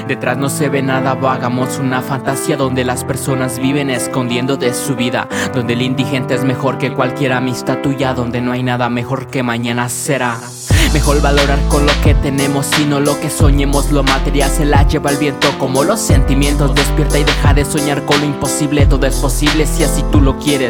Detrás no se ve nada, vagamos una fantasía donde las personas viven escondiendo de su vida, donde el indigente es mejor que cualquier amistad tuya, donde no hay nada mejor que mañana será. Mejor valorar con lo que tenemos y no lo que soñemos. Lo material se la lleva el viento como los sentimientos. Despierta y deja de soñar con lo imposible. Todo es posible si así tú lo quieres.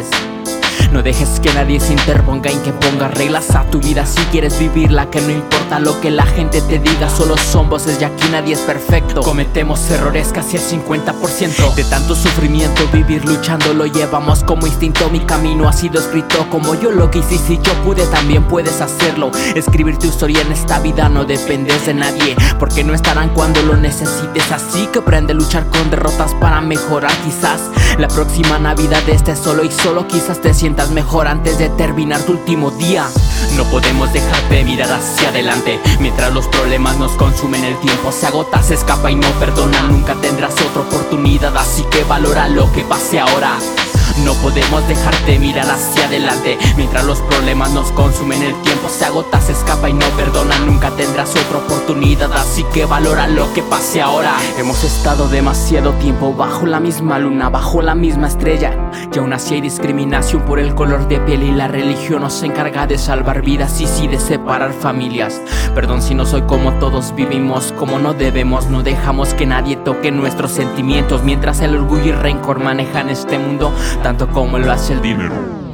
No dejes que nadie se interponga en que ponga reglas a tu vida si quieres vivirla. Que no importa lo que la gente te diga, solo son voces y aquí nadie es perfecto. Cometemos errores casi el 50%. De tanto sufrimiento vivir luchando lo llevamos como instinto. Mi camino ha sido escrito como yo lo quise y si yo pude también puedes hacerlo. Escribir tu historia en esta vida, no dependes de nadie porque no estarán cuando lo necesites. Así que aprende a luchar con derrotas para mejorar. Quizás la próxima Navidad estés solo y solo quizás te sientas mejor antes de terminar tu último día. No podemos dejar de mirar hacia adelante mientras los problemas nos consumen el tiempo. Se agota, se escapa y no perdona. Nunca tendrás otra oportunidad, así que valora lo que pase ahora. No podemos dejar de mirar hacia adelante mientras los problemas nos consumen el tiempo. Se agota, se escapa y no perdona. Nunca tendrás otra oportunidad, así que valora lo que pase ahora. Hemos estado demasiado tiempo bajo la misma luna, bajo la misma estrella, y aún así hay discriminación por el color de piel. Y la religión nos encarga de salvar vidas y sí de separar familias. Perdón si no soy como todos, vivimos como no debemos. No dejamos que nadie toque nuestros sentimientos, mientras el orgullo y rencor manejan este mundo tanto como lo hace el dinero.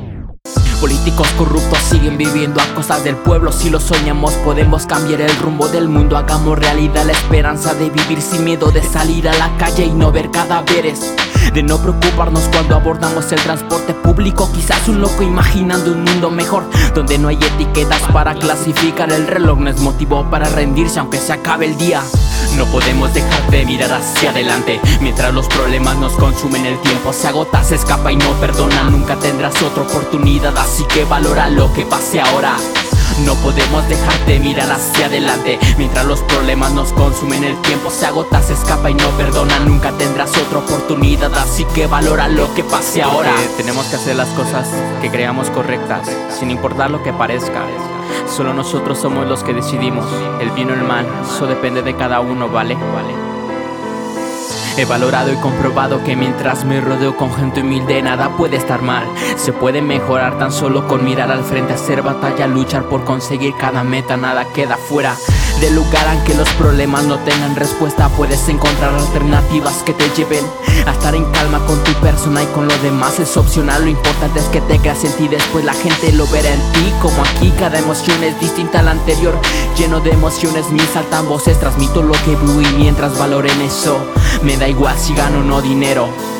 Políticos corruptos siguen viviendo a costas del pueblo. Si lo soñamos podemos cambiar el rumbo del mundo. Hagamos realidad la esperanza de vivir sin miedo, de salir a la calle y no ver cadáveres, de no preocuparnos cuando abordamos el transporte público. Quizás un loco imaginando un mundo mejor donde no hay etiquetas para clasificar. El reloj no es motivo para rendirse aunque se acabe el día. No podemos dejar de mirar hacia adelante mientras los problemas nos consumen el tiempo. Se agota, se escapa y no perdona. Nunca tendrás otra oportunidad, así que valora lo que pase ahora. No podemos dejar de mirar hacia adelante mientras los problemas nos consumen el tiempo. Se agota, se escapa y no perdona. Nunca tendrás otra oportunidad, así que valora lo que pase ahora. Tenemos que hacer las cosas que creamos correctas, sin importar lo que parezca. Solo nosotros somos los que decidimos el bien o el mal, eso depende de cada uno, ¿vale? He valorado y comprobado que mientras me rodeo con gente humilde nada puede estar mal. Se puede mejorar tan solo con mirar al frente, hacer batalla, luchar por conseguir cada meta. Nada queda fuera del lugar aunque los problemas no tengan respuesta. Puedes encontrar alternativas que te lleven a estar en calma con tu persona y con lo demás es opcional. Lo importante es que te creas en ti, después la gente lo verá en ti. Como aquí cada emoción es distinta a la anterior, lleno de emociones mis saltan voces. Transmito lo que vivo y mientras valoren eso me da igual si gano o no dinero.